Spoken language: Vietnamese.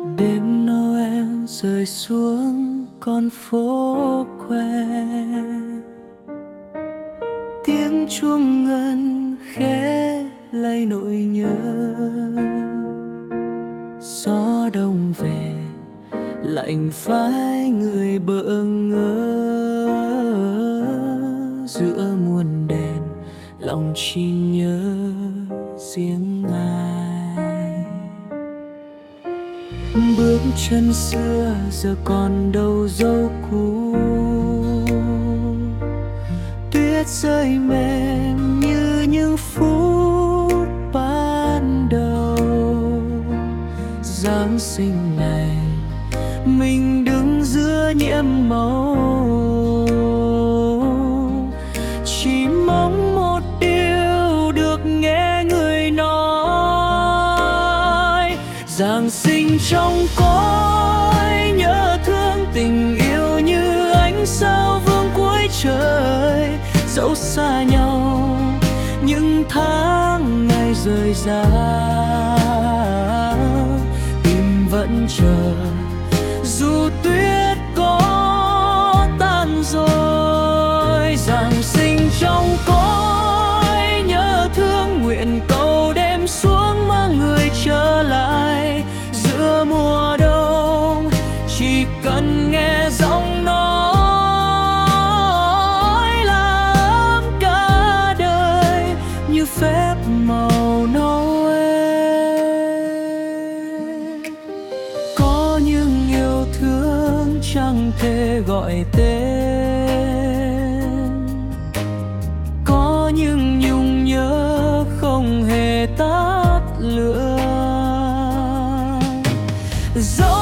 Đêm Noel rơi xuống con phố quen, tiếng chuông ngân khẽ lay nỗi nhớ. Gió đông về lạnh phai người bỡ ngỡ, giữa muôn đèn lòng chỉ nhớ riêng ai. Bước chân xưa giờ còn đâu dấu cũ, tuyết rơi mềm như những phút ban đầu. Giáng sinh này mình đứng giữa nhiễm màu, chỉ mong một điều được nghe người nói. Giáng sinh trong cõi nhớ thương, tình yêu như ánh sao vương cuối trời. Dẫu xa nhau những tháng ngày rời rạc, tim vẫn chờ dù tuyết có tan rồi. Giáng sinh trong cõi nhớ thương, nguyện cầu đêm xuống mang người trở lại. Giữa mùa đông chỉ cần nghe giọng nói là ấm cả đời như phép màu Noel. Có những yêu thương chẳng thể gọi tên, có những nhung nhớ không hề tắt lửa.